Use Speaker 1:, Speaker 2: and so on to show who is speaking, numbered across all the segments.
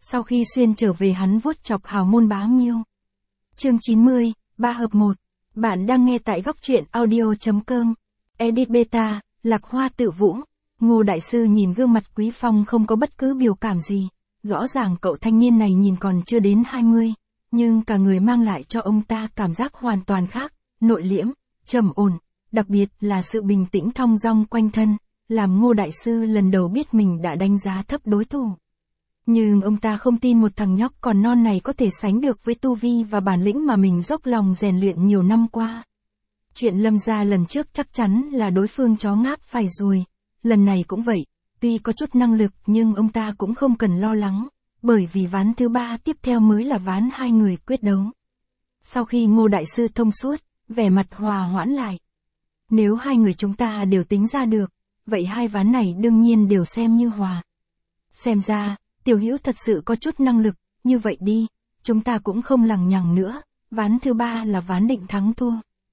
Speaker 1: Sau khi xuyên trở về hắn vuốt chọc hào môn bá miêu. Chương 90, 3 hợp 1. Bạn đang nghe tại góc truyện audio.com. Edit beta, Lạc Hoa Tự Vũ. Ngô đại sư nhìn gương mặt Quý Phong không có bất cứ biểu cảm gì. Rõ ràng cậu thanh niên này nhìn còn chưa đến 20, nhưng cả người mang lại cho ông ta cảm giác hoàn toàn khác, nội liễm, trầm ổn, đặc biệt là sự bình tĩnh thong dong quanh thân, làm Ngô đại sư lần đầu biết mình đã đánh giá thấp đối thủ. Nhưng ông ta không tin một thằng nhóc còn non này có thể sánh được với tu vi và bản lĩnh mà mình dốc lòng rèn luyện nhiều năm qua. Chuyện Lâm gia lần trước chắc chắn là đối phương chó ngáp phải rồi, lần này cũng vậy, tuy có chút năng lực nhưng ông ta cũng không cần lo lắng, bởi vì ván thứ 3 tiếp theo mới là ván hai người quyết đấu. Sau khi Ngô đại sư thông suốt, vẻ mặt hòa hoãn lại. Nếu hai người chúng ta đều tính ra được, vậy hai ván này đương nhiên đều xem như hòa. Xem ra, Tiểu Hữu thật sự có chút năng lực, như vậy đi, chúng ta cũng không lằng nhằng nữa, ván thứ 3 là ván định thắng thua.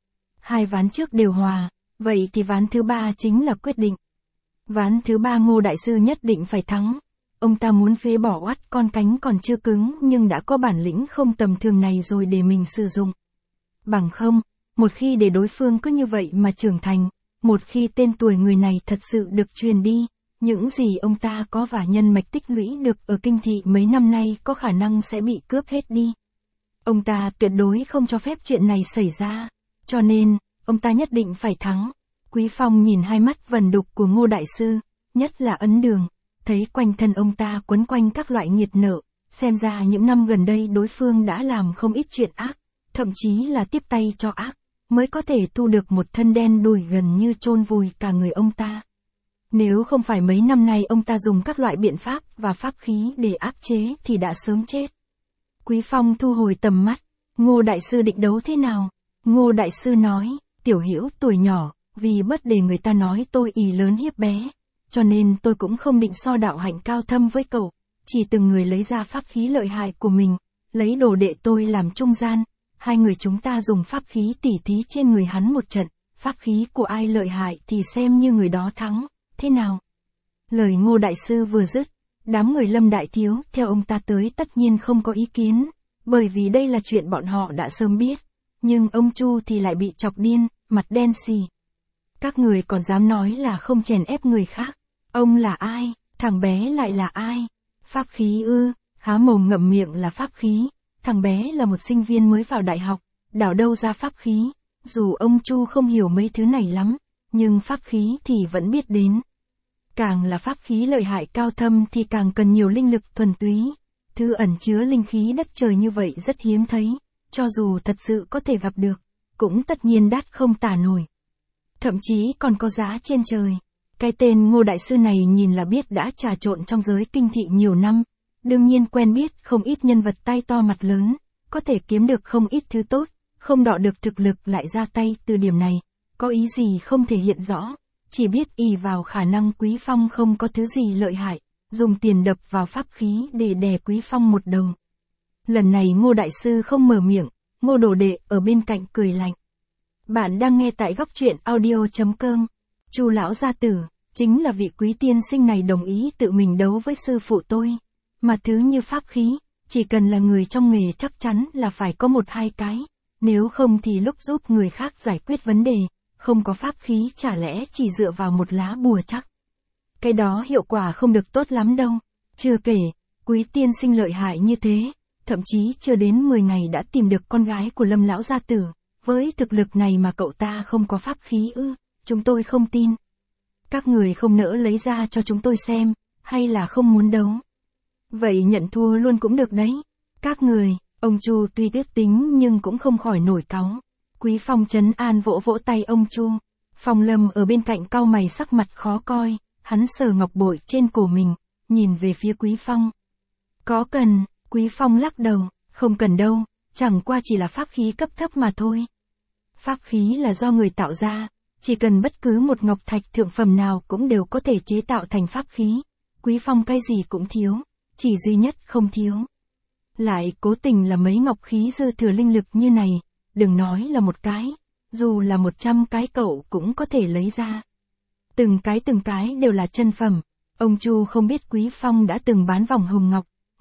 Speaker 1: Hai ván trước đều hòa, vậy thì ván thứ 3 chính là quyết định. Ván thứ 3 Ngô đại sư nhất định phải thắng. Ông ta muốn phế bỏ oắt con cánh còn chưa cứng nhưng đã có bản lĩnh không tầm thường này rồi để mình sử dụng. Bằng không, một khi để đối phương cứ như vậy mà trưởng thành, một khi tên tuổi người này thật sự được truyền đi, những gì ông ta có và nhân mạch tích lũy được ở kinh thị mấy năm nay có khả năng sẽ bị cướp hết đi. Ông ta tuyệt đối không cho phép chuyện này xảy ra, cho nên, ông ta nhất định phải thắng. Quý Phong nhìn hai mắt vẩn đục của Ngô đại sư, nhất là ấn đường, thấy quanh thân ông ta quấn quanh các loại nghiệt nợ, xem ra những năm gần đây đối phương đã làm không ít chuyện ác, thậm chí là tiếp tay cho ác, mới có thể thu được một thân đen đủi gần như chôn vùi cả người ông ta. Nếu không phải mấy năm nay ông ta dùng các loại biện pháp và pháp khí để áp chế thì đã sớm chết. Quý Phong thu hồi tầm mắt, Ngô đại sư định đấu thế nào? Ngô đại sư nói, Tiểu Hữu tuổi nhỏ, vì bất để người ta nói tôi ỷ lớn hiếp bé, cho nên tôi cũng không định so đạo hạnh cao thâm với cậu, chỉ từng người lấy ra pháp khí lợi hại của mình, lấy đồ đệ tôi làm trung gian, hai người chúng ta dùng pháp khí tỉ thí trên người hắn một trận, pháp khí của ai lợi hại thì xem như người đó thắng, thế nào? Lời Ngô đại sư vừa dứt, đám người Lâm đại thiếu theo ông ta tới tất nhiên không có ý kiến, bởi vì đây là chuyện bọn họ đã sớm biết, nhưng ông Chu thì lại bị chọc điên, mặt đen xì. Các người còn dám nói là không chèn ép người khác, ông là ai, thằng bé lại là ai? Pháp khí ư? Há mồm ngậm miệng là pháp khí, thằng bé là một sinh viên mới vào đại học, đảo đâu ra pháp khí, dù ông Chu không hiểu mấy thứ này lắm, nhưng pháp khí thì vẫn biết đến. Càng là pháp khí lợi hại cao thâm thì càng cần nhiều linh lực thuần túy, thứ ẩn chứa linh khí đất trời như vậy rất hiếm thấy, cho dù thật sự có thể gặp được, cũng tất nhiên đắt không tả nổi. Thậm chí còn có giá trên trời. Cái tên Ngô đại sư này nhìn là biết đã trà trộn trong giới kinh thị nhiều năm, đương nhiên quen biết không ít nhân vật tay to mặt lớn, có thể kiếm được không ít thứ tốt, không đọ được thực lực lại ra tay từ điểm này, có ý gì không thể hiện rõ, chỉ biết ỷ vào khả năng Quý Phong không có thứ gì lợi hại, dùng tiền đập vào pháp khí để đè Quý Phong một đầu. Lần này Ngô đại sư không mở miệng, Ngô đồ đệ ở bên cạnh cười lạnh. Bạn đang nghe tại góc truyện audio.com. Chu lão gia tử, chính là vị Quý tiên sinh này đồng ý tự mình đấu với sư phụ tôi. Mà thứ như pháp khí, chỉ cần là người trong nghề chắc chắn là phải có một hai cái, nếu không thì lúc giúp người khác giải quyết vấn đề, không có pháp khí chả lẽ chỉ dựa vào một lá bùa chắc. Cái đó hiệu quả không được tốt lắm đâu. Chưa kể, Quý tiên sinh lợi hại như thế, thậm chí chưa đến 10 ngày đã tìm được con gái của Lâm lão gia tử. Với thực lực này mà cậu ta không có pháp khí ư, chúng tôi không tin. Các người không nỡ lấy ra cho chúng tôi xem, hay là không muốn đấu? Vậy nhận thua luôn cũng được đấy. Các người, ông Chu tuy ước tính nhưng cũng không khỏi nổi cáu. Quý Phong trấn an vỗ vỗ tay ông Chu. Phong Lâm ở bên cạnh cau mày sắc mặt khó coi, hắn sờ ngọc bội trên cổ mình, nhìn về phía Quý Phong. Có cần? Quý Phong lắc đầu, không cần đâu, chẳng qua chỉ là pháp khí cấp thấp mà thôi. Pháp khí là do người tạo ra, chỉ cần bất cứ một ngọc thạch thượng phẩm nào cũng đều có thể chế tạo thành pháp khí. Quý Phong cái gì cũng thiếu, chỉ duy nhất không thiếu. Lại cố tình là mấy ngọc khí dư thừa linh lực như này, đừng nói là một cái, dù là 100 cái cậu cũng có thể lấy ra. Từng cái đều là chân phẩm. Ông Chu không biết Quý Phong đã từng bán vòng hồng ngọc,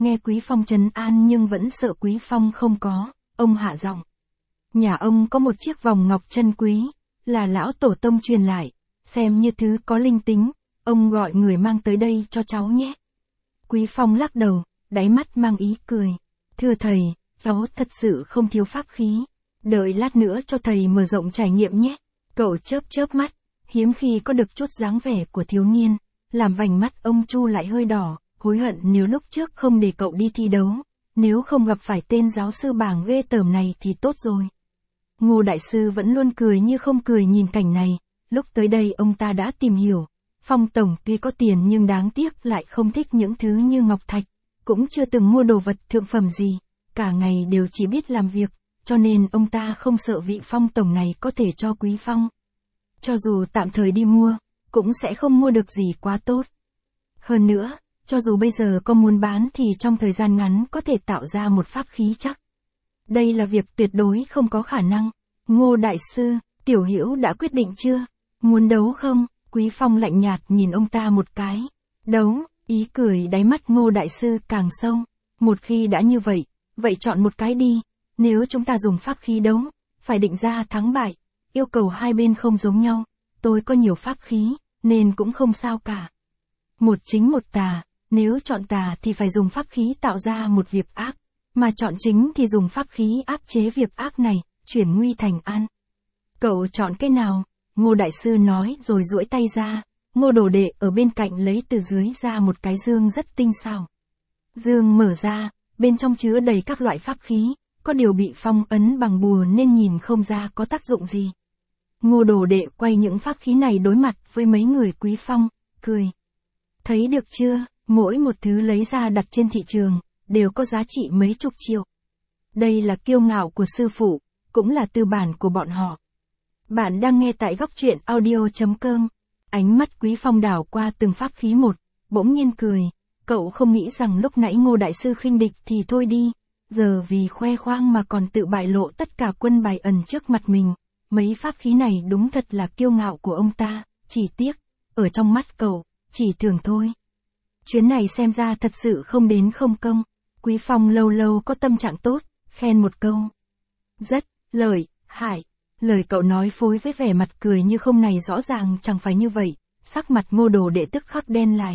Speaker 1: nghe Quý Phong trấn an nhưng vẫn sợ Quý Phong không có, ông hạ giọng. Nhà ông có một chiếc vòng ngọc chân quý, là lão tổ tông truyền lại, xem như thứ có linh tính, ông gọi người mang tới đây cho cháu nhé. Quý Phong lắc đầu, đáy mắt mang ý cười. Thưa thầy, cháu thật sự không thiếu pháp khí. Đợi lát nữa cho thầy mở rộng trải nghiệm nhé. Cậu chớp chớp mắt, hiếm khi có được chút dáng vẻ của thiếu niên, làm vành mắt ông Chu lại hơi đỏ, hối hận nếu lúc trước không để cậu đi thi đấu, nếu không gặp phải tên giáo sư bảng ghê tởm này thì tốt rồi. Ngô đại sư vẫn luôn cười như không cười nhìn cảnh này, lúc tới đây ông ta đã tìm hiểu. Phong tổng tuy có tiền nhưng đáng tiếc lại không thích những thứ như ngọc thạch, cũng chưa từng mua đồ vật thượng phẩm gì, cả ngày đều chỉ biết làm việc, cho nên ông ta không sợ vị Phong tổng này có thể cho Quý Phong. Cho dù tạm thời đi mua, cũng sẽ không mua được gì quá tốt. Hơn nữa, cho dù bây giờ có muốn bán thì trong thời gian ngắn có thể tạo ra một pháp khí chắc. Đây là việc tuyệt đối không có khả năng. Ngô đại sư, Tiểu Hữu đã quyết định chưa? Muốn đấu không? Quý Phong lạnh nhạt nhìn ông ta một cái. Đấu, ý cười đáy mắt Ngô đại sư càng sâu. Một khi đã như vậy, vậy chọn một cái đi. Nếu chúng ta dùng pháp khí đấu, phải định ra thắng bại. Yêu cầu hai bên không giống nhau. Tôi có nhiều pháp khí, nên cũng không sao cả. Một chính một tà, nếu chọn tà thì phải dùng pháp khí tạo ra một việc ác. Mà chọn chính thì dùng pháp khí áp chế việc ác này, chuyển nguy thành an. Cậu chọn cái nào? Ngô đại sư nói rồi duỗi tay ra. Ngô đồ đệ ở bên cạnh lấy từ dưới ra một cái dương rất tinh xảo. Dương mở ra, bên trong chứa đầy các loại pháp khí, có điều bị phong ấn bằng bùa nên nhìn không ra có tác dụng gì. Ngô đồ đệ quay những pháp khí này đối mặt với mấy người Quý Phong, cười. Thấy được chưa, mỗi một thứ lấy ra đặt trên thị trường, đều có giá trị mấy chục triệu. Đây là kiêu ngạo của sư phụ, cũng là tư bản của bọn họ. Bạn đang nghe tại góc truyện audio.com. Ánh mắt Quý Phong đảo qua từng pháp khí một, bỗng nhiên cười. Cậu không nghĩ rằng lúc nãy Ngô đại sư khinh địch thì thôi đi, giờ vì khoe khoang mà còn tự bại lộ tất cả quân bài ẩn trước mặt mình. Mấy pháp khí này đúng thật là kiêu ngạo của ông ta, chỉ tiếc, ở trong mắt cậu, chỉ thường thôi. Chuyến này xem ra thật sự không đến không công. Quý Phong lâu lâu có tâm trạng tốt, khen một câu. Rất, lợi, hại. Lời cậu nói phối với vẻ mặt cười như không này rõ ràng chẳng phải như vậy, sắc mặt Ngô đồ đệ tức khắc đen lại.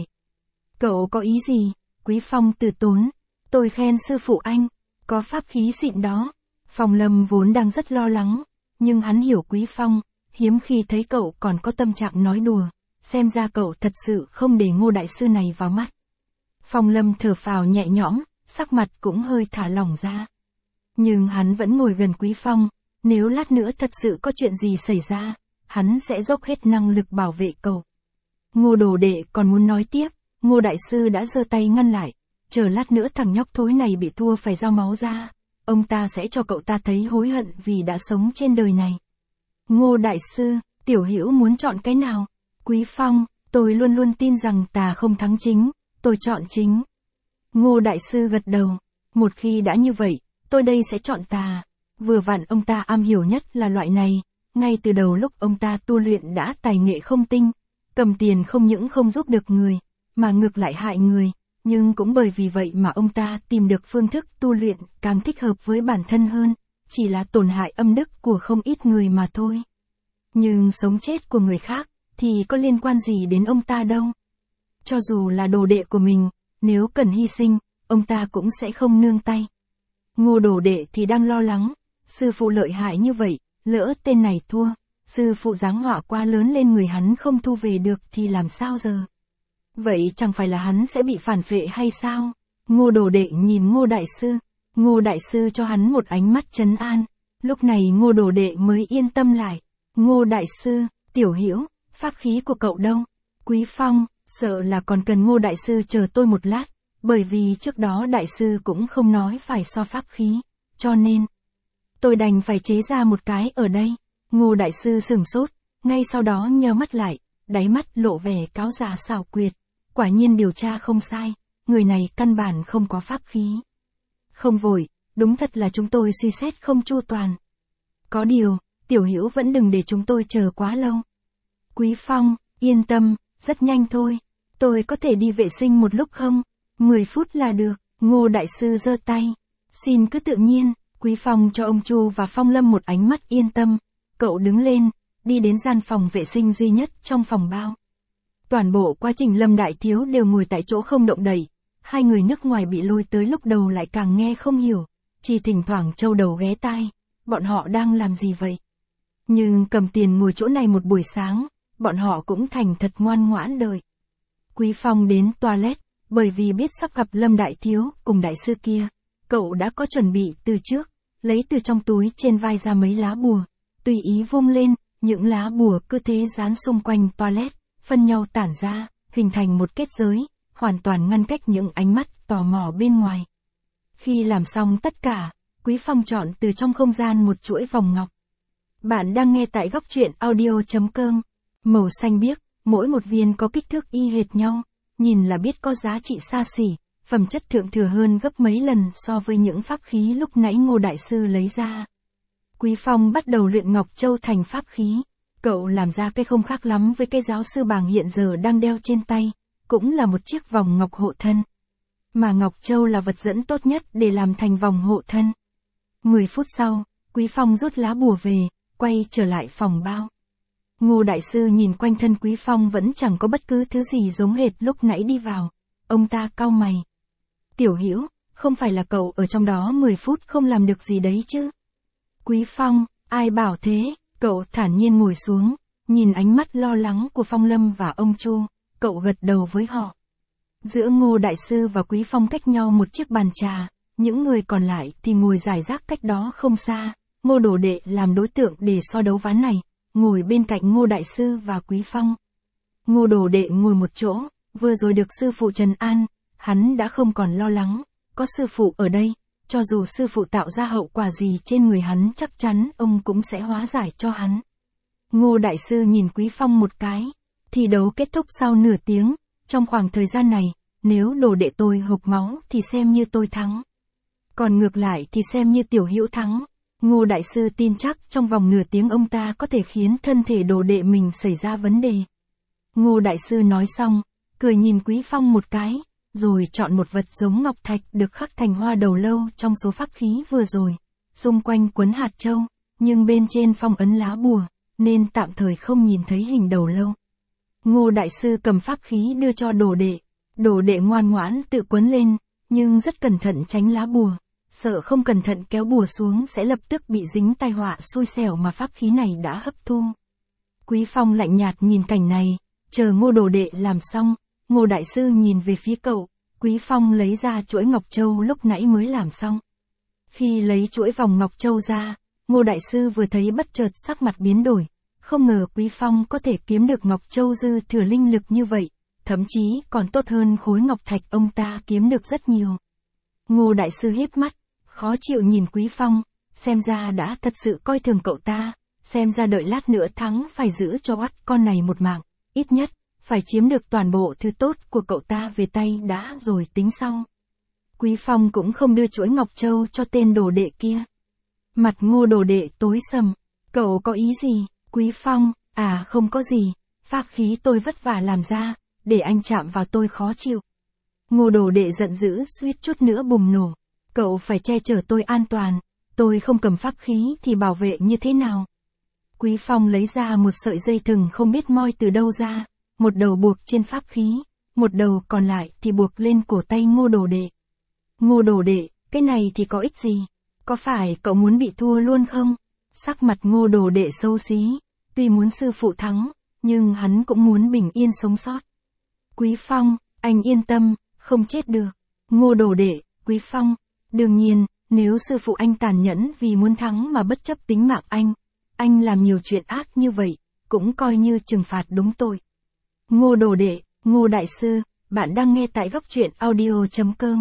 Speaker 1: Cậu có ý gì? Quý Phong từ tốn. Tôi khen sư phụ anh, có pháp khí xịn đó. Phong Lâm vốn đang rất lo lắng, nhưng hắn hiểu Quý Phong, hiếm khi thấy cậu còn có tâm trạng nói đùa, xem ra cậu thật sự không để Ngô đại sư này vào mắt. Phong Lâm thở phào nhẹ nhõm, sắc mặt cũng hơi thả lỏng ra. Nhưng hắn vẫn ngồi gần Quý Phong, nếu lát nữa thật sự có chuyện gì xảy ra, hắn sẽ dốc hết năng lực bảo vệ cậu. Ngô đồ đệ còn muốn nói tiếp, Ngô đại sư đã giơ tay ngăn lại, chờ lát nữa thằng nhóc thối này bị thua phải giao máu ra, ông ta sẽ cho cậu ta thấy hối hận vì đã sống trên đời này. Ngô đại sư, Tiểu Hữu muốn chọn cái nào? Quý Phong, tôi luôn luôn tin rằng tà không thắng chính, tôi chọn chính. Ngô đại sư gật đầu, một khi đã như vậy, tôi đây sẽ chọn tà. Vừa vặn ông ta am hiểu nhất là loại này, ngay từ đầu lúc ông ta tu luyện đã tài nghệ không tinh, cầm tiền không những không giúp được người, mà ngược lại hại người, nhưng cũng bởi vì vậy mà ông ta tìm được phương thức tu luyện càng thích hợp với bản thân hơn, chỉ là tổn hại âm đức của không ít người mà thôi. Nhưng sống chết của người khác, thì có liên quan gì đến ông ta đâu. Cho dù là đồ đệ của mình, nếu cần hy sinh, ông ta cũng sẽ không nương tay. Ngô đồ đệ thì đang lo lắng, sư phụ lợi hại như vậy, lỡ tên này thua, sư phụ giáng họa quá lớn lên người hắn không thu về được thì làm sao giờ? Vậy chẳng phải là hắn sẽ bị phản phệ hay sao? Ngô đồ đệ nhìn Ngô đại sư cho hắn một ánh mắt trấn an, lúc này Ngô đồ đệ mới yên tâm lại. Ngô đại sư, Tiểu Hữu, pháp khí của cậu đâu? Quý Phong, sợ là còn cần Ngô đại sư chờ tôi một lát, bởi vì trước đó đại sư cũng không nói phải so pháp khí, cho nên tôi đành phải chế ra một cái ở đây. Ngô đại sư sửng sốt, ngay sau đó nheo mắt lại, đáy mắt lộ vẻ cáo già xảo quyệt. Quả nhiên điều tra không sai, người này căn bản không có pháp khí. Không vội, đúng thật là chúng tôi suy xét không chu toàn. Có điều, Tiểu Hữu vẫn đừng để chúng tôi chờ quá lâu. Quý Phong, yên tâm, rất nhanh thôi. Tôi có thể đi vệ sinh một lúc không? 10 phút là được. Ngô đại sư giơ tay. Xin cứ tự nhiên, Quý Phong cho ông Chu và Phong Lâm một ánh mắt yên tâm. Cậu đứng lên, đi đến gian phòng vệ sinh duy nhất trong phòng bao. Toàn bộ quá trình Lâm Đại Thiếu đều ngồi tại chỗ không động đậy. Hai người nước ngoài bị lôi tới lúc đầu lại càng nghe không hiểu. Chỉ thỉnh thoảng châu đầu ghé tai. Bọn họ đang làm gì vậy? Nhưng cầm tiền ngồi chỗ này một buổi sáng, bọn họ cũng thành thật ngoan ngoãn đợi. Quý Phong đến toilet, bởi vì biết sắp gặp Lâm Đại Thiếu cùng đại sư kia. Cậu đã có chuẩn bị từ trước, lấy từ trong túi trên vai ra mấy lá bùa, tùy ý vung lên, những lá bùa cứ thế dán xung quanh toilet, phân nhau tản ra, hình thành một kết giới, hoàn toàn ngăn cách những ánh mắt tò mò bên ngoài. Khi làm xong tất cả, Quý Phong chọn từ trong không gian một chuỗi vòng ngọc. Bạn đang nghe tại góc truyện audio.com, màu xanh biếc, mỗi một viên có kích thước y hệt nhau, nhìn là biết có giá trị xa xỉ, phẩm chất thượng thừa hơn gấp mấy lần so với những pháp khí lúc nãy Ngô Đại Sư lấy ra. Quý Phong bắt đầu luyện Ngọc Châu thành pháp khí. Cậu làm ra cái không khác lắm với cái giáo sư bàng hiện giờ đang đeo trên tay, cũng là một chiếc vòng ngọc hộ thân. Mà Ngọc Châu là vật dẫn tốt nhất để làm thành vòng hộ thân. 10 phút sau, Quý Phong rút lá bùa về, quay trở lại phòng bao. Ngô Đại Sư nhìn quanh thân Quý Phong vẫn chẳng có bất cứ thứ gì giống hệt lúc nãy đi vào. Ông ta cau mày. Tiểu Hữu, không phải là cậu ở trong đó 10 phút không làm được gì đấy chứ? Quý Phong, ai bảo thế? Cậu thản nhiên ngồi xuống, nhìn ánh mắt lo lắng của Phong Lâm và ông Chu, cậu gật đầu với họ. Giữa Ngô Đại Sư và Quý Phong cách nhau một chiếc bàn trà, những người còn lại thì ngồi rải rác cách đó không xa. Ngô Đồ Đệ làm đối tượng để so đấu ván này, ngồi bên cạnh Ngô Đại Sư và Quý Phong. Ngô Đồ Đệ ngồi một chỗ, vừa rồi được sư phụ trấn an, hắn đã không còn lo lắng, có sư phụ ở đây, cho dù sư phụ tạo ra hậu quả gì trên người hắn chắc chắn ông cũng sẽ hóa giải cho hắn. Ngô Đại Sư nhìn Quý Phong một cái, thi đấu kết thúc sau nửa tiếng, trong khoảng thời gian này, nếu Đồ Đệ tôi hộc máu thì xem như tôi thắng. Còn ngược lại thì xem như Tiểu Hữu thắng. Ngô Đại Sư tin chắc trong vòng nửa tiếng ông ta có thể khiến thân thể Đồ Đệ mình xảy ra vấn đề. Ngô Đại Sư nói xong, cười nhìn Quý Phong một cái, rồi chọn một vật giống ngọc thạch được khắc thành hoa đầu lâu trong số pháp khí vừa rồi, xung quanh quấn hạt châu, nhưng bên trên phong ấn lá bùa, nên tạm thời không nhìn thấy hình đầu lâu. Ngô Đại Sư cầm pháp khí đưa cho Đồ Đệ ngoan ngoãn tự quấn lên, nhưng rất cẩn thận tránh lá bùa, sợ không cẩn thận kéo bùa xuống sẽ lập tức bị dính tai họa xui xẻo mà pháp khí này đã hấp thu. Quý Phong lạnh nhạt nhìn cảnh này, chờ Ngô Đồ Đệ làm xong, Ngô Đại Sư nhìn về phía cậu, Quý Phong lấy ra chuỗi Ngọc Châu lúc nãy mới làm xong. Khi lấy chuỗi vòng Ngọc Châu ra, Ngô Đại Sư vừa thấy bất chợt sắc mặt biến đổi, không ngờ Quý Phong có thể kiếm được Ngọc Châu dư thừa linh lực như vậy, thậm chí còn tốt hơn khối ngọc thạch ông ta kiếm được rất nhiều. Ngô Đại Sư híp mắt, khó chịu nhìn Quý Phong, xem ra đã thật sự coi thường cậu ta, xem ra đợi lát nữa thắng phải giữ cho oắt con này một mạng, ít nhất phải chiếm được toàn bộ thứ tốt của cậu ta về tay đã rồi tính sau. Quý Phong cũng không đưa chuỗi Ngọc Châu cho tên Đồ Đệ kia. Mặt Ngô Đồ Đệ tối sầm, cậu có ý gì? Quý Phong, không có gì, pháp khí tôi vất vả làm ra, để anh chạm vào tôi khó chịu. Ngô Đồ Đệ giận dữ suýt chút nữa bùng nổ, cậu phải che chở tôi an toàn, tôi không cầm pháp khí thì bảo vệ như thế nào? Quý Phong lấy ra một sợi dây thừng không biết moi từ đâu ra, một đầu buộc trên pháp khí, một đầu còn lại thì buộc lên cổ tay Ngô Đồ Đệ. Ngô Đồ Đệ, cái này thì có ích gì? Có phải cậu muốn bị thua luôn không? Sắc mặt Ngô Đồ Đệ xấu xí, tuy muốn sư phụ thắng, nhưng hắn cũng muốn bình yên sống sót. Quý Phong, anh yên tâm, không chết được. Ngô Đồ Đệ, Quý Phong, đương nhiên, nếu sư phụ anh tàn nhẫn vì muốn thắng mà bất chấp tính mạng anh làm nhiều chuyện ác như vậy, cũng coi như trừng phạt đúng tội. Ngô Đồ Đệ, Ngô Đại Sư, bạn đang nghe tại góc truyện audio.com.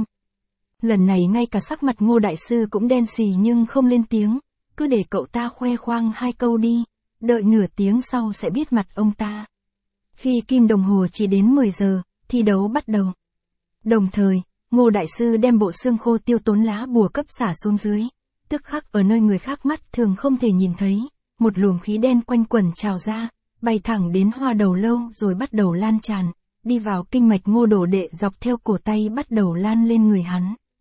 Speaker 1: Lần này ngay cả sắc mặt Ngô Đại Sư cũng đen xì nhưng không lên tiếng, cứ để cậu ta khoe khoang 2 câu đi, đợi nửa tiếng sau sẽ biết mặt ông ta. Khi kim đồng hồ chỉ đến 10 giờ, thi đấu bắt đầu. Đồng thời, Ngô Đại Sư đem bộ xương khô tiêu tốn lá bùa cấp xả xuống dưới, tức khắc ở nơi người khác mắt thường không thể nhìn thấy, một luồng khí đen quanh quẩn trào ra, bay thẳng đến hoa đầu lâu rồi bắt đầu lan tràn, đi vào kinh mạch Ngô Đồ Đệ dọc theo cổ tay bắt đầu lan lên người hắn.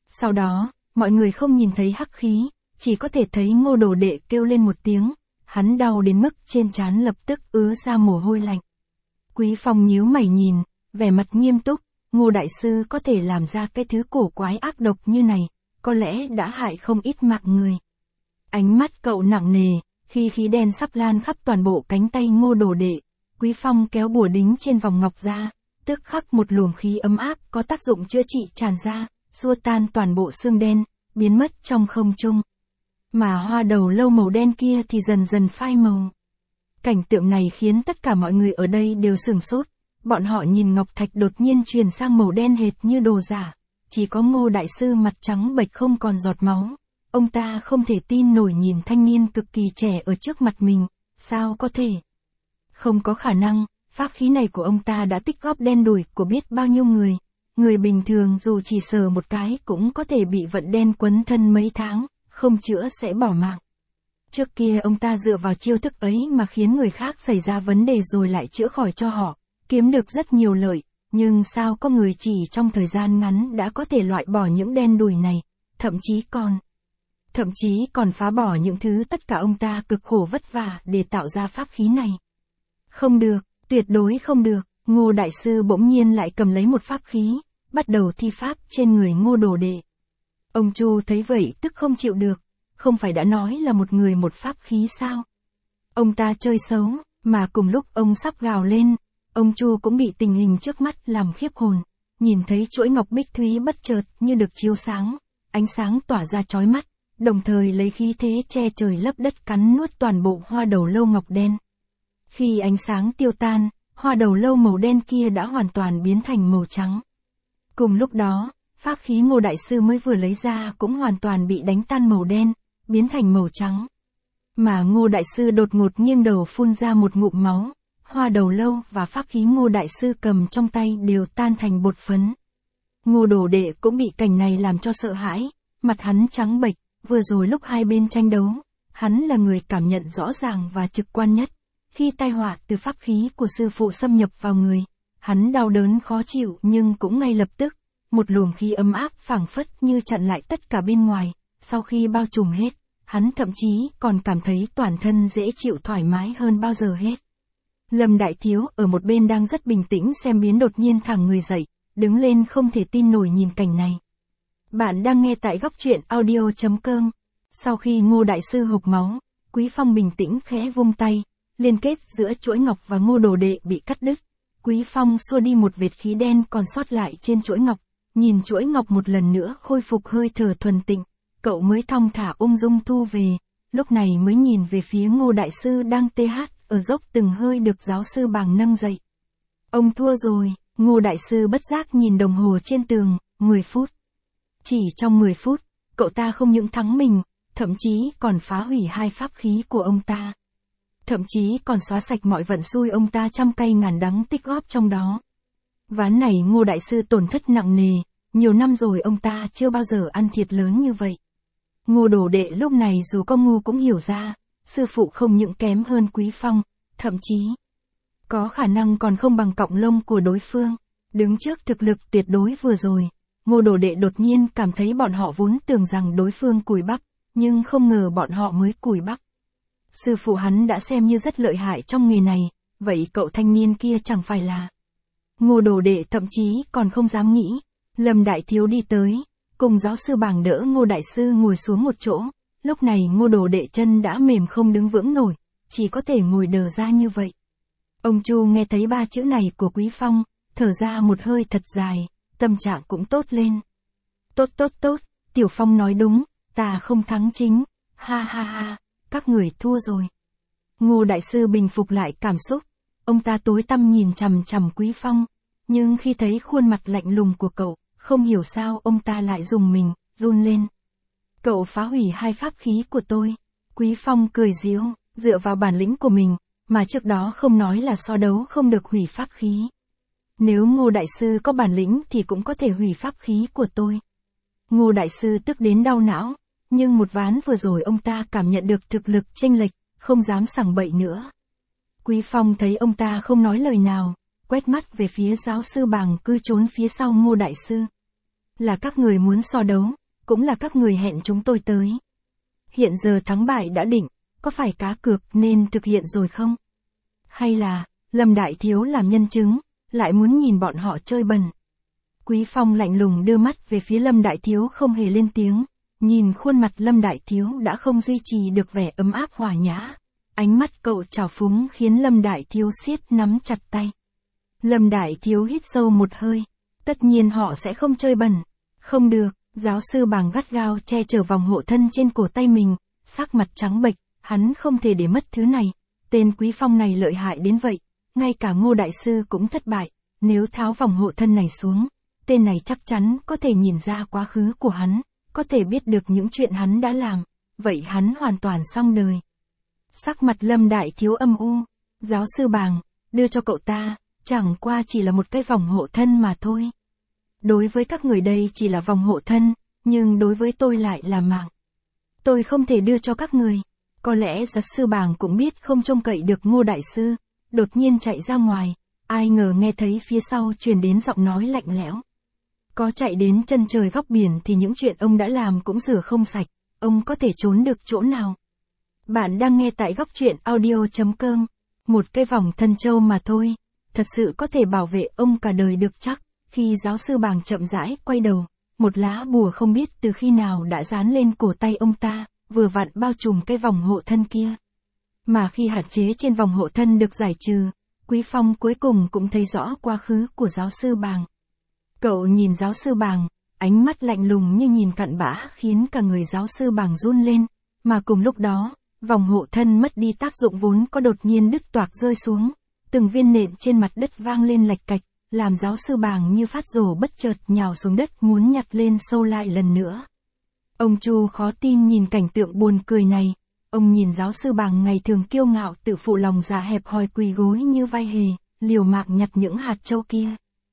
Speaker 1: Sau đó, mọi người không nhìn thấy hắc khí, chỉ có thể thấy Ngô Đồ Đệ kêu lên một tiếng, hắn đau đến mức trên trán lập tức ứa ra mồ hôi lạnh. Quý Phong nhíu mày nhìn, vẻ mặt nghiêm túc, Ngô Đại Sư có thể làm ra cái thứ cổ quái ác độc như này, có lẽ đã hại không ít mạng người. Ánh mắt cậu nặng nề, khi khí đen sắp lan khắp toàn bộ cánh tay Ngô Đồ Đệ, Quý Phong kéo bùa đính trên vòng ngọc ra, tức khắc một luồng khí ấm áp có tác dụng chữa trị tràn ra, xua tan toàn bộ xương đen, biến mất trong không trung. Mà hoa đầu lâu màu đen kia thì dần dần phai màu. Cảnh tượng này khiến tất cả mọi người ở đây đều sửng sốt, bọn họ nhìn ngọc thạch đột nhiên chuyển sang màu đen hệt như đồ giả, chỉ có Ngô Đại Sư mặt trắng bệch không còn giọt máu. Ông ta không thể tin nổi nhìn thanh niên cực kỳ trẻ ở trước mặt mình, sao có thể? Không có khả năng, pháp khí này của ông ta đã tích góp đen đủi của biết bao nhiêu người. Người bình thường dù chỉ sờ một cái cũng có thể bị vận đen quấn thân mấy tháng, không chữa sẽ bỏ mạng. Trước kia ông ta dựa vào chiêu thức ấy mà khiến người khác xảy ra vấn đề rồi lại chữa khỏi cho họ, kiếm được rất nhiều lợi, nhưng sao có người chỉ trong thời gian ngắn đã có thể loại bỏ những đen đủi này, thậm chí còn phá bỏ những thứ tất cả ông ta cực khổ vất vả để tạo ra pháp khí này. Không được, tuyệt đối không được, Ngô Đại Sư bỗng nhiên lại cầm lấy một pháp khí, bắt đầu thi pháp trên người Ngô Đồ Đệ. Ông Chu thấy vậy tức không chịu được, không phải đã nói là một người một pháp khí sao? Ông ta chơi xấu, mà cùng lúc ông sắp gào lên, ông Chu cũng bị tình hình trước mắt làm khiếp hồn, nhìn thấy chuỗi ngọc bích thúy bất chợt như được chiếu sáng, ánh sáng tỏa ra chói mắt, đồng thời lấy khí thế che trời lấp đất cắn nuốt toàn bộ hoa đầu lâu ngọc đen. Khi ánh sáng tiêu tan, hoa đầu lâu màu đen kia đã hoàn toàn biến thành màu trắng. Cùng lúc đó, pháp khí Ngô Đại Sư mới vừa lấy ra cũng hoàn toàn bị đánh tan màu đen, biến thành màu trắng. Mà Ngô Đại Sư đột ngột nghiêng đầu phun ra một ngụm máu, hoa đầu lâu và pháp khí Ngô Đại Sư cầm trong tay đều tan thành bột phấn. Ngô Đồ Đệ cũng bị cảnh này làm cho sợ hãi, mặt hắn trắng bệch, vừa rồi lúc hai bên tranh đấu, hắn là người cảm nhận rõ ràng và trực quan nhất. Khi tai họa từ pháp khí của sư phụ xâm nhập vào người, hắn đau đớn khó chịu nhưng cũng ngay lập tức, một luồng khí ấm áp phảng phất như chặn lại tất cả bên ngoài, sau khi bao trùm hết, hắn thậm chí còn cảm thấy toàn thân dễ chịu thoải mái hơn bao giờ hết. Lâm Đại Thiếu ở một bên đang rất bình tĩnh xem biến đột nhiên thẳng người dậy, đứng lên không thể tin nổi nhìn cảnh này. Bạn đang nghe tại góc truyện audio.com. Sau khi Ngô Đại Sư hộc máu, Quý Phong bình tĩnh khẽ vung tay, liên kết giữa chuỗi ngọc và Ngô Đồ Đệ bị cắt đứt. Quý Phong xua đi một vệt khí đen còn sót lại trên chuỗi ngọc, nhìn chuỗi ngọc một lần nữa khôi phục hơi thở thuần tịnh, cậu mới thong thả ung dung thu về, lúc này mới nhìn về phía Ngô Đại Sư đang ở dốc từng hơi được giáo sư Bàng nâng dậy. Ông thua rồi, Ngô Đại Sư bất giác nhìn đồng hồ trên tường, 10 phút. Chỉ trong 10 phút, cậu ta không những thắng mình, thậm chí còn phá hủy hai pháp khí của ông ta. Thậm chí còn xóa sạch mọi vận xui ông ta trăm cay ngàn đắng tích góp trong đó. Ván này Ngô Đại Sư tổn thất nặng nề, nhiều năm rồi ông ta chưa bao giờ ăn thiệt lớn như vậy. Ngô Đồ Đệ lúc này dù có ngu cũng hiểu ra, sư phụ không những kém hơn Quý Phong, thậm chí có khả năng còn không bằng cọng lông của đối phương. Đứng trước thực lực tuyệt đối vừa rồi, Ngô Đồ Đệ đột nhiên cảm thấy bọn họ vốn tưởng rằng đối phương cùi bắp, nhưng không ngờ bọn họ mới cùi bắp. Sư phụ hắn đã xem như rất lợi hại trong nghề này, vậy cậu thanh niên kia chẳng phải là... Ngô Đồ Đệ thậm chí còn không dám nghĩ. Lâm Đại Thiếu đi tới, cùng giáo sư Bàng đỡ Ngô Đại Sư ngồi xuống một chỗ, lúc này Ngô Đồ Đệ chân đã mềm không đứng vững nổi, chỉ có thể ngồi đờ ra như vậy. Ông Chu nghe thấy ba chữ này của Quý Phong, thở ra một hơi thật dài, tâm trạng cũng tốt lên. Tốt, Tiểu Phong nói đúng, ta không thắng chính, ha ha ha, các người thua rồi. Ngô Đại Sư bình phục lại cảm xúc, ông ta tối tăm nhìn chằm chằm Quý Phong, nhưng khi thấy khuôn mặt lạnh lùng của cậu, không hiểu sao ông ta lại dùng mình, run lên. Cậu phá hủy hai pháp khí của tôi. Quý Phong cười giễu, dựa vào bản lĩnh của mình, mà trước đó không nói là so đấu không được hủy pháp khí. Nếu Ngô Đại Sư có bản lĩnh thì cũng có thể hủy pháp khí của tôi. Ngô Đại Sư tức đến đau não, nhưng một ván vừa rồi ông ta cảm nhận được thực lực chênh lệch, không dám sằng bậy nữa. Quý Phong thấy ông ta không nói lời nào, quét mắt về phía giáo sư Bàng cứ trốn phía sau Ngô Đại Sư. Là các người muốn so đấu, cũng là các người hẹn chúng tôi tới. Hiện giờ thắng bại đã định, có phải cá cược nên thực hiện rồi không? Hay là, Lâm Đại Thiếu làm nhân chứng, lại muốn nhìn bọn họ chơi bẩn? Quý Phong lạnh lùng đưa mắt về phía Lâm Đại Thiếu không hề lên tiếng, nhìn khuôn mặt Lâm Đại Thiếu đã không duy trì được vẻ ấm áp hòa nhã. Ánh mắt cậu trào phúng khiến Lâm Đại Thiếu siết nắm chặt tay. Lâm Đại Thiếu hít sâu một hơi. Tất nhiên họ sẽ không chơi bẩn. Không được, giáo sư Bàng gắt gao che chở vòng hộ thân trên cổ tay mình, sắc mặt trắng bệch, hắn không thể để mất thứ này. Tên Quý Phong này lợi hại đến vậy, ngay cả Ngô Đại Sư cũng thất bại, nếu tháo vòng hộ thân này xuống, tên này chắc chắn có thể nhìn ra quá khứ của hắn, có thể biết được những chuyện hắn đã làm, vậy hắn hoàn toàn xong đời. Sắc mặt Lâm Đại Thiếu âm u, giáo sư Bàng, đưa cho cậu ta, chẳng qua chỉ là một cái vòng hộ thân mà thôi. Đối với các người đây chỉ là vòng hộ thân, nhưng đối với tôi lại là mạng. Tôi không thể đưa cho các người. Có lẽ giáo sư Bàng cũng biết không trông cậy được Ngô Đại Sư, đột nhiên chạy ra ngoài, ai ngờ nghe thấy phía sau truyền đến giọng nói lạnh lẽo. Có chạy đến chân trời góc biển thì những chuyện ông đã làm cũng rửa không sạch, ông có thể trốn được chỗ nào. Bạn đang nghe tại góc truyện audio.com, một cái vòng thân châu mà thôi, thật sự có thể bảo vệ ông cả đời được chắc. Khi giáo sư Bàng chậm rãi quay đầu, một lá bùa không biết từ khi nào đã dán lên cổ tay ông ta, vừa vặn bao trùm cái vòng hộ thân kia. Mà khi hạn chế trên vòng hộ thân được giải trừ, Quý Phong cuối cùng cũng thấy rõ quá khứ của giáo sư Bàng. Cậu nhìn giáo sư Bàng, ánh mắt lạnh lùng như nhìn cặn bã khiến cả người giáo sư Bàng run lên, mà cùng lúc đó, vòng hộ thân mất đi tác dụng vốn có đột nhiên đứt toạc rơi xuống, từng viên nện trên mặt đất vang lên lạch cạch, làm giáo sư Bàng như phát rồ bất chợt nhào xuống đất muốn nhặt lên sâu lại lần nữa. Ông Chu khó tin nhìn cảnh tượng buồn cười này, ông nhìn giáo sư Bàng ngày thường kiêu ngạo tự phụ lòng dạ hẹp hòi quỳ gối như vai hề, liều mạng nhặt những hạt châu kia.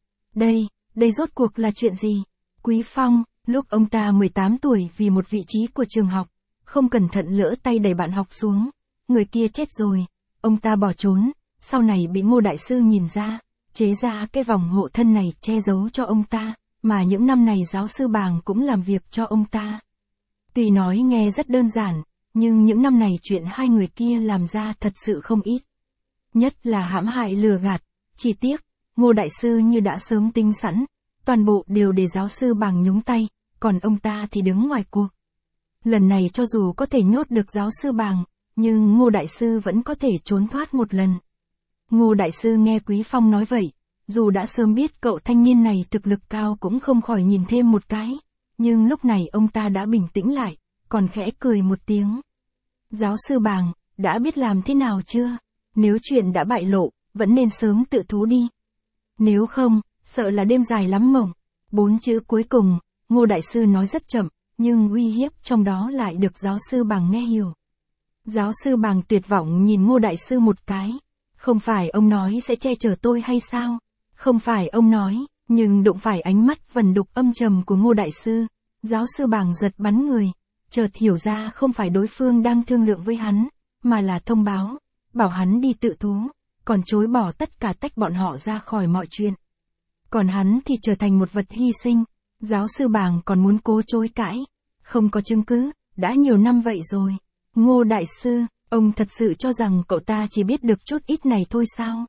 Speaker 1: Đây rốt cuộc là chuyện gì? Quý Phong, lúc ông ta 18 tuổi vì một vị trí của trường học, không cẩn thận lỡ tay đẩy bạn học xuống, người kia chết rồi, ông ta bỏ trốn, sau này bị Ngô Đại Sư nhìn ra, chế ra cái vòng hộ thân này che giấu cho ông ta, mà những năm này giáo sư Bàng cũng làm việc cho ông ta. Tuy nói nghe rất đơn giản, nhưng những năm này chuyện hai người kia làm ra thật sự không ít. Nhất là hãm hại lừa gạt, chi tiết, Ngô Đại Sư như đã sớm tính sẵn, toàn bộ đều để giáo sư Bàng nhúng tay, còn ông ta thì đứng ngoài cuộc. Lần này cho dù có thể nhốt được giáo sư Bàng, nhưng Ngô Đại Sư vẫn có thể trốn thoát một lần. Ngô Đại Sư nghe Quý Phong nói vậy, dù đã sớm biết cậu thanh niên này thực lực cao cũng không khỏi nhìn thêm một cái, nhưng lúc này ông ta đã bình tĩnh lại, còn khẽ cười một tiếng. Giáo sư Bàng, đã biết làm thế nào chưa? Nếu chuyện đã bại lộ, vẫn nên sớm tự thú đi. Nếu không, sợ là đêm dài lắm mộng. 4 chữ cuối cùng, Ngô Đại Sư nói rất chậm, nhưng uy hiếp trong đó lại được giáo sư Bàng nghe hiểu. Giáo sư Bàng tuyệt vọng nhìn Ngô Đại Sư một cái. Không phải ông nói sẽ che chở tôi hay sao? Không phải ông nói, nhưng đụng phải ánh mắt vần đục âm trầm của Ngô Đại Sư. Giáo sư Bàng giật bắn người, chợt hiểu ra không phải đối phương đang thương lượng với hắn, mà là thông báo, bảo hắn đi tự thú, còn chối bỏ tất cả tách bọn họ ra khỏi mọi chuyện. Còn hắn thì trở thành một vật hy sinh, giáo sư Bàng còn muốn cố chối cãi, không có chứng cứ, đã nhiều năm vậy rồi. Ngô Đại Sư, ông thật sự cho rằng cậu ta chỉ biết được chút ít này thôi sao?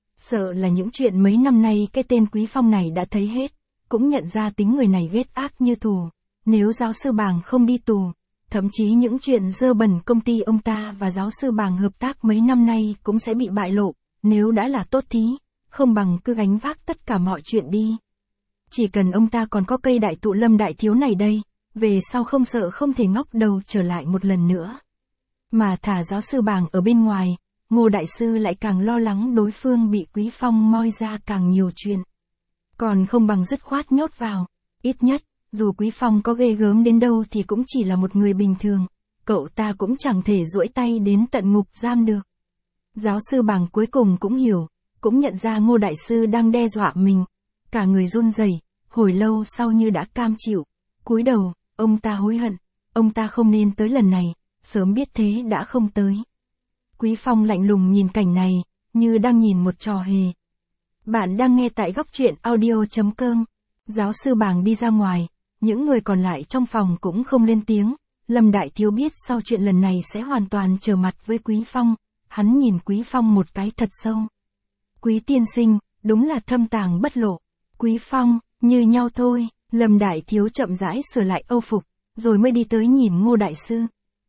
Speaker 1: Sợ là những chuyện mấy năm nay cái tên Quý Phong này đã thấy hết, cũng nhận ra tính người này ghét ác như thù. Nếu giáo sư Bàng không đi tù, thậm chí những chuyện dơ bẩn công ty ông ta và giáo sư Bàng hợp tác mấy năm nay cũng sẽ bị bại lộ, nếu đã là tốt thí, không bằng cứ gánh vác tất cả mọi chuyện đi. Chỉ cần ông ta còn có cây đại thụ Lâm Đại Thiếu này đây, về sau không sợ không thể ngóc đầu trở lại một lần nữa. Mà thả giáo sư Bàng ở bên ngoài, Ngô Đại Sư lại càng lo lắng đối phương bị Quý Phong moi ra càng nhiều chuyện. Còn không bằng dứt khoát nhốt vào, ít nhất, dù Quý Phong có ghê gớm đến đâu thì cũng chỉ là một người bình thường, cậu ta cũng chẳng thể duỗi tay đến tận ngục giam được. Giáo sư Bàng cuối cùng cũng hiểu, cũng nhận ra Ngô Đại Sư đang đe dọa mình, cả người run rẩy, hồi lâu sau như đã cam chịu, cúi đầu, ông ta hối hận, ông ta không nên tới lần này, sớm biết thế đã không tới. Quý Phong lạnh lùng nhìn cảnh này, như đang nhìn một trò hề. Bạn đang nghe tại góc truyện audio.com. Giáo sư Bàng đi ra ngoài, những người còn lại trong phòng cũng không lên tiếng. Lâm Đại Thiếu biết sau chuyện lần này sẽ hoàn toàn trở mặt với Quý Phong, hắn nhìn Quý Phong một cái thật sâu. Quý tiên sinh, đúng là thâm tàng bất lộ. Quý Phong, như nhau thôi. Lâm Đại Thiếu chậm rãi sửa lại âu phục, rồi mới đi tới nhìn Ngô Đại Sư.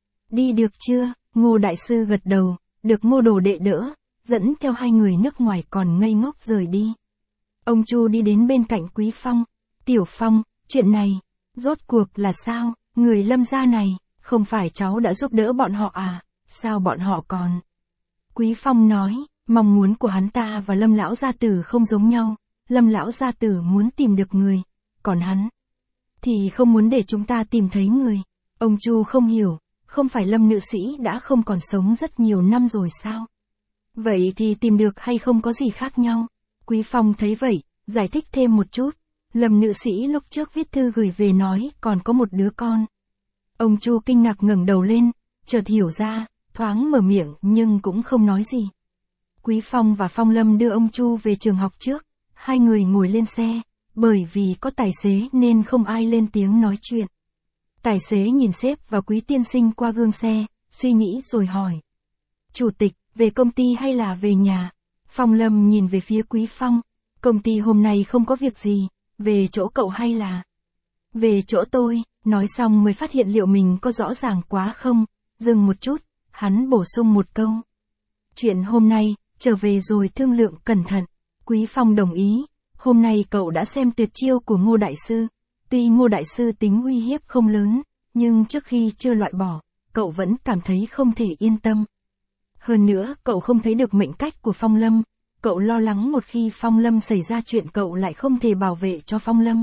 Speaker 1: Đi được chưa? Ngô Đại Sư gật đầu, được Ngô đồ đệ đỡ, dẫn theo hai người nước ngoài còn ngây ngốc rời đi. Ông Chu đi đến bên cạnh Quý Phong. Tiểu Phong, chuyện này, rốt cuộc là sao? Người Lâm gia này, không phải cháu đã giúp đỡ bọn họ à? Sao bọn họ còn? Quý Phong nói, mong muốn của hắn ta và Lâm lão gia tử không giống nhau. Lâm lão gia tử muốn tìm được người, còn hắn thì không muốn để chúng ta tìm thấy người. Ông Chu không hiểu, không phải Lâm nữ sĩ đã không còn sống rất nhiều năm rồi sao? Vậy thì tìm được hay không có gì khác nhau? Quý Phong thấy vậy, giải thích thêm một chút. Lâm nữ sĩ lúc trước viết thư gửi về nói còn có một đứa con. Ông Chu kinh ngạc ngẩng đầu lên, chợt hiểu ra, thoáng mở miệng nhưng cũng không nói gì. Quý Phong và Phong Lâm đưa ông Chu về trường học trước, hai người ngồi lên xe, bởi vì có tài xế nên không ai lên tiếng nói chuyện. Tài xế nhìn sếp và Quý tiên sinh qua gương xe, suy nghĩ rồi hỏi. Chủ tịch, về công ty hay là về nhà? Phong Lâm nhìn về phía Quý Phong, công ty hôm nay không có việc gì, về chỗ cậu hay là? Về chỗ tôi, nói xong mới phát hiện liệu mình có rõ ràng quá không, dừng một chút, hắn bổ sung một câu. Chuyện hôm nay, trở về rồi thương lượng cẩn thận. Quý Phong đồng ý, hôm nay cậu đã xem tuyệt chiêu của Ngô Đại Sư. Tuy Ngô Đại Sư tính uy hiếp không lớn, nhưng trước khi chưa loại bỏ, cậu vẫn cảm thấy không thể yên tâm. Hơn nữa, cậu không thấy được mệnh cách của Phong Lâm. Cậu lo lắng một khi Phong Lâm xảy ra chuyện cậu lại không thể bảo vệ cho Phong Lâm.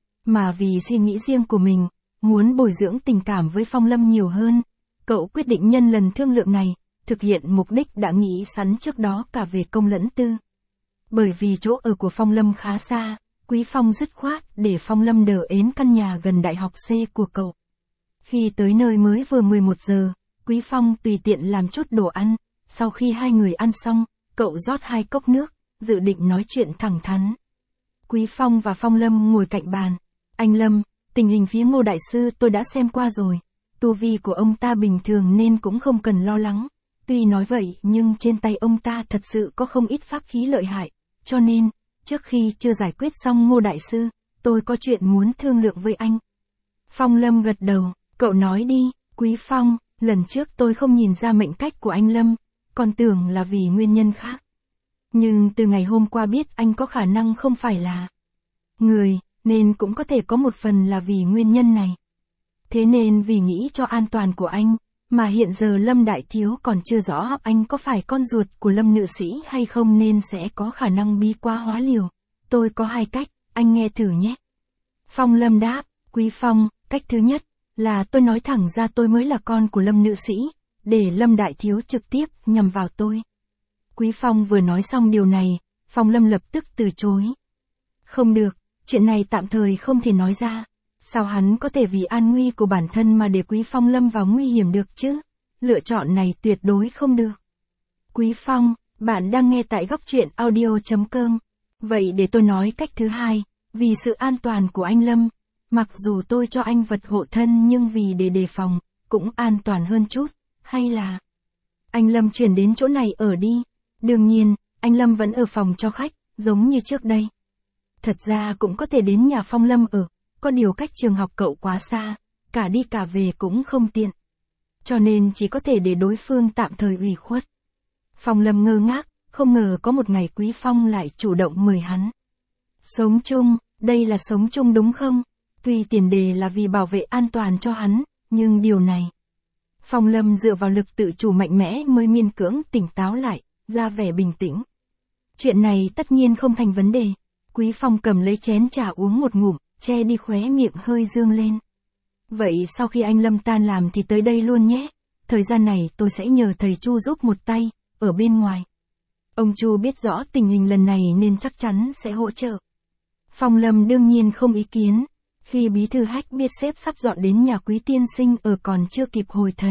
Speaker 1: Mà vì suy nghĩ riêng của mình, muốn bồi dưỡng tình cảm với Phong Lâm nhiều hơn, cậu quyết định nhân lần thương lượng này, thực hiện mục đích đã nghĩ sẵn trước đó cả về công lẫn tư. Bởi vì chỗ ở của Phong Lâm khá xa, Quý Phong dứt khoát để Phong Lâm đờ ến căn nhà gần đại học C của cậu. Khi tới nơi mới vừa 11 giờ, Quý Phong tùy tiện làm chút đồ ăn, sau khi hai người ăn xong, cậu rót 2 cốc nước, dự định nói chuyện thẳng thắn. Quý Phong và Phong Lâm ngồi cạnh bàn. Anh Lâm, tình hình phía Ngô Đại Sư tôi đã xem qua rồi. Tu vi của ông ta bình thường nên cũng không cần lo lắng. Tuy nói vậy nhưng trên tay ông ta thật sự có không ít pháp khí lợi hại. Cho nên, trước khi chưa giải quyết xong Ngô Đại Sư, tôi có chuyện muốn thương lượng với anh. Phong Lâm gật đầu, cậu nói đi. Quý Phong, lần trước tôi không nhìn ra mệnh cách của anh Lâm, còn tưởng là vì nguyên nhân khác. Nhưng từ ngày hôm qua biết anh có khả năng không phải là người, nên cũng có thể có một phần là vì nguyên nhân này. Thế nên vì nghĩ cho an toàn của anh, mà hiện giờ Lâm Đại Thiếu còn chưa rõ anh có phải con ruột của Lâm nữ sĩ hay không nên sẽ có khả năng bí quá hóa liều. Tôi có 2 cách, anh nghe thử nhé. Phong Lâm đáp, Quý Phong, cách thứ nhất là tôi nói thẳng ra tôi mới là con của Lâm nữ sĩ, để Lâm Đại Thiếu trực tiếp nhằm vào tôi. Quý Phong vừa nói xong điều này, Phong Lâm lập tức từ chối. Không được, chuyện này tạm thời không thể nói ra. Sao hắn có thể vì an nguy của bản thân mà để Quý Phong lâm vào nguy hiểm được chứ? Lựa chọn này tuyệt đối không được. Quý Phong, bạn đang nghe tại góc truyện audio.com. Vậy để tôi nói cách thứ hai, vì sự an toàn của anh Lâm, mặc dù tôi cho anh vật hộ thân nhưng vì để đề phòng, cũng an toàn hơn chút, hay là anh Lâm chuyển đến chỗ này ở đi. Đương nhiên, anh Lâm vẫn ở phòng cho khách, giống như trước đây. Thật ra cũng có thể đến nhà Phong Lâm ở, có điều cách trường học cậu quá xa, cả đi cả về cũng không tiện. Cho nên chỉ có thể để đối phương tạm thời ủy khuất. Phong Lâm ngơ ngác, không ngờ có một ngày Quý Phong lại chủ động mời hắn. Sống chung, đây là sống chung đúng không? Tuy tiền đề là vì bảo vệ an toàn cho hắn, nhưng điều này. Phong Lâm dựa vào lực tự chủ mạnh mẽ mới miễn cưỡng tỉnh táo lại, ra vẻ bình tĩnh. Chuyện này tất nhiên không thành vấn đề. Quý Phong cầm lấy chén trà uống một ngụm, che đi khóe miệng hơi dương lên. Vậy sau khi anh Lâm tan làm thì tới đây luôn nhé. Thời gian này tôi sẽ nhờ thầy Chu giúp một tay, ở bên ngoài. Ông Chu biết rõ tình hình lần này nên chắc chắn sẽ hỗ trợ. Phong Lâm đương nhiên không ý kiến. Khi bí thư Hách biết sếp sắp dọn đến nhà Quý tiên sinh ở còn chưa kịp hồi thần.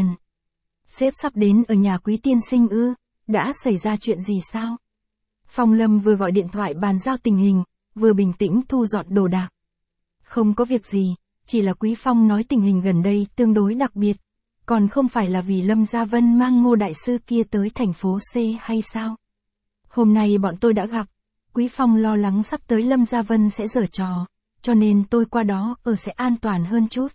Speaker 1: Sếp sắp đến ở nhà Quý tiên sinh ư? Đã xảy ra chuyện gì sao? Phong Lâm vừa gọi điện thoại bàn giao tình hình, vừa bình tĩnh thu dọn đồ đạc. Không có việc gì, chỉ là Quý Phong nói tình hình gần đây tương đối đặc biệt. Còn không phải là vì Lâm Gia Vân mang Ngô Đại Sư kia tới thành phố C hay sao? Hôm nay bọn tôi đã gặp. Quý Phong lo lắng sắp tới Lâm Gia Vân sẽ giở trò, cho nên tôi qua đó ở sẽ an toàn hơn chút.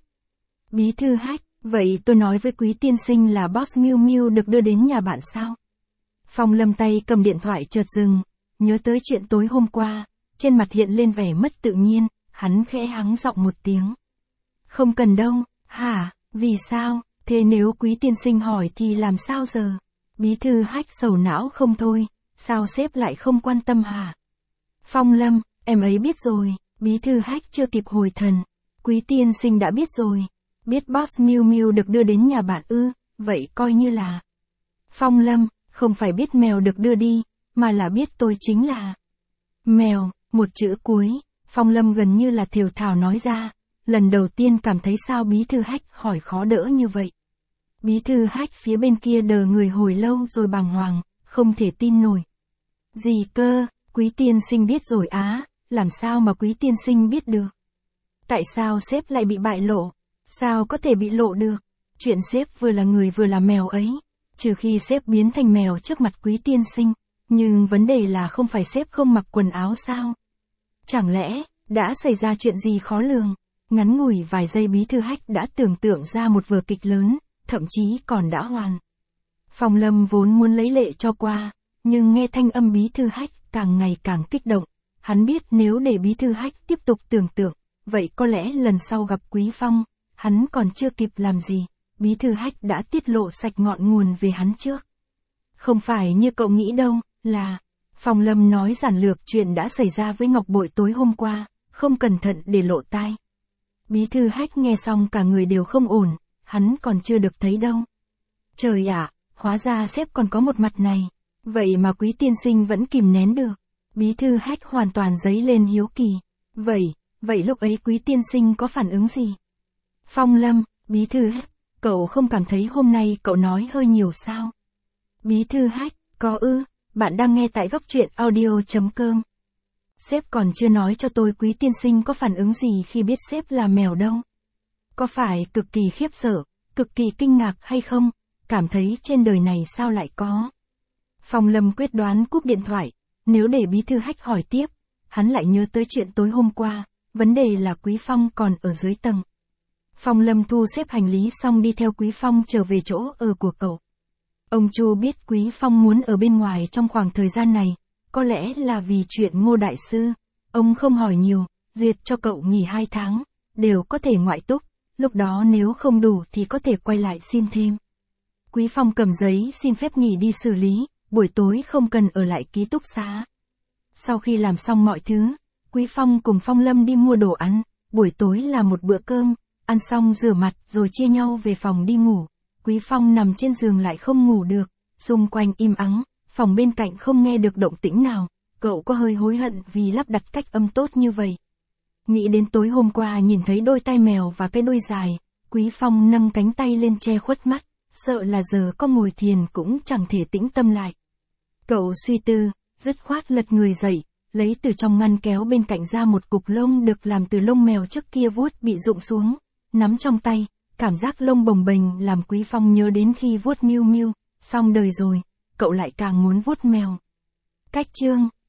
Speaker 1: Bí thư Hách, vậy tôi nói với Quý tiên sinh là Boss Miu Miu được đưa đến nhà bạn sao? Phong Lâm tay cầm điện thoại chợt dừng, nhớ tới chuyện tối hôm qua, trên mặt hiện lên vẻ mất tự nhiên, hắn khẽ hắng giọng một tiếng. Không cần đâu, hả, vì sao, thế nếu Quý tiên sinh hỏi thì làm sao giờ? Bí thư Hách sầu não không thôi, sao sếp lại không quan tâm hả? Phong Lâm, em ấy biết rồi, Bí thư Hách chưa kịp hồi thần. Quý tiên sinh đã biết rồi, biết Boss Miu Miu được đưa đến nhà bạn ư, vậy coi như là. Phong Lâm, không phải biết mèo được đưa đi, mà là biết tôi chính là mèo, một chữ cuối, Phong Lâm gần như là thều thào nói ra, lần đầu tiên cảm thấy sao Bí thư Hách hỏi khó đỡ như vậy. Bí thư Hách phía bên kia đờ người hồi lâu rồi bàng hoàng, không thể tin nổi. Gì cơ, Quý tiên sinh biết rồi á, làm sao mà Quý tiên sinh biết được? Tại sao sếp lại bị bại lộ? Sao có thể bị lộ được? Chuyện sếp vừa là người vừa là mèo ấy, trừ khi sếp biến thành mèo trước mặt Quý tiên sinh, nhưng vấn đề là không phải sếp không mặc quần áo sao? Chẳng lẽ, đã xảy ra chuyện gì khó lường? Ngắn ngủi vài giây Bí thư Hách đã tưởng tượng ra một vở kịch lớn, thậm chí còn đã hoàn. Phong Lâm vốn muốn lấy lệ cho qua, nhưng nghe thanh âm Bí thư Hách càng ngày càng kích động, hắn biết nếu để Bí thư Hách tiếp tục tưởng tượng, vậy có lẽ lần sau gặp Quý Phong, hắn còn chưa kịp làm gì, Bí thư Hách đã tiết lộ sạch ngọn nguồn về hắn trước. Không phải như cậu nghĩ đâu, là, Phong Lâm nói giản lược chuyện đã xảy ra với Ngọc Bội tối hôm qua, không cẩn thận để lộ tai. Bí thư Hách nghe xong cả người đều không ổn, hắn còn chưa được thấy đâu. Trời ạ, hóa ra sếp còn có một mặt này, vậy mà Quý tiên sinh vẫn kìm nén được. Bí thư Hách hoàn toàn dấy lên hiếu kỳ. Vậy lúc ấy Quý tiên sinh có phản ứng gì? Phong Lâm, Bí thư Hách, cậu không cảm thấy hôm nay cậu nói hơi nhiều sao? Bí thư Hách, có ư, bạn đang nghe tại góc truyện audio.com. Sếp còn chưa nói cho tôi Quý tiên sinh có phản ứng gì khi biết sếp là mèo đâu. Có phải cực kỳ khiếp sợ, cực kỳ kinh ngạc hay không? Cảm thấy trên đời này sao lại có? Phong Lâm quyết đoán cúp điện thoại, nếu để Bí thư Hách hỏi tiếp, hắn lại nhớ tới chuyện tối hôm qua, vấn đề là Quý Phong còn ở dưới tầng. Phong Lâm thu xếp hành lý xong đi theo Quý Phong trở về chỗ ở của cậu. Ông Chu biết Quý Phong muốn ở bên ngoài trong khoảng thời gian này, có lẽ là vì chuyện Ngô Đại Sư. Ông không hỏi nhiều, duyệt cho cậu nghỉ 2 tháng, đều có thể ngoại túc, lúc đó nếu không đủ thì có thể quay lại xin thêm. Quý Phong cầm giấy xin phép nghỉ đi xử lý, buổi tối không cần ở lại ký túc xá. Sau khi làm xong mọi thứ, Quý Phong cùng Phong Lâm đi mua đồ ăn, buổi tối là một bữa cơm, ăn xong rửa mặt rồi chia nhau về phòng đi ngủ. Quý Phong nằm trên giường lại không ngủ được, xung quanh im ắng, phòng bên cạnh không nghe được động tĩnh nào, cậu có hơi hối hận vì lắp đặt cách âm tốt như vậy. Nghĩ đến tối hôm qua nhìn thấy đôi tai mèo và cái đuôi dài, Quý Phong nâng cánh tay lên che khuất mắt, sợ là giờ có ngồi thiền cũng chẳng thể tĩnh tâm lại. Cậu suy tư, dứt khoát lật người dậy, lấy từ trong ngăn kéo bên cạnh ra một cục lông được làm từ lông mèo trước kia vuốt bị rụng xuống, nắm trong tay, cảm giác lông bồng bềnh làm Quý Phong nhớ đến khi vuốt Miu Miu, xong đời rồi, cậu lại càng muốn vuốt mèo. Cách chương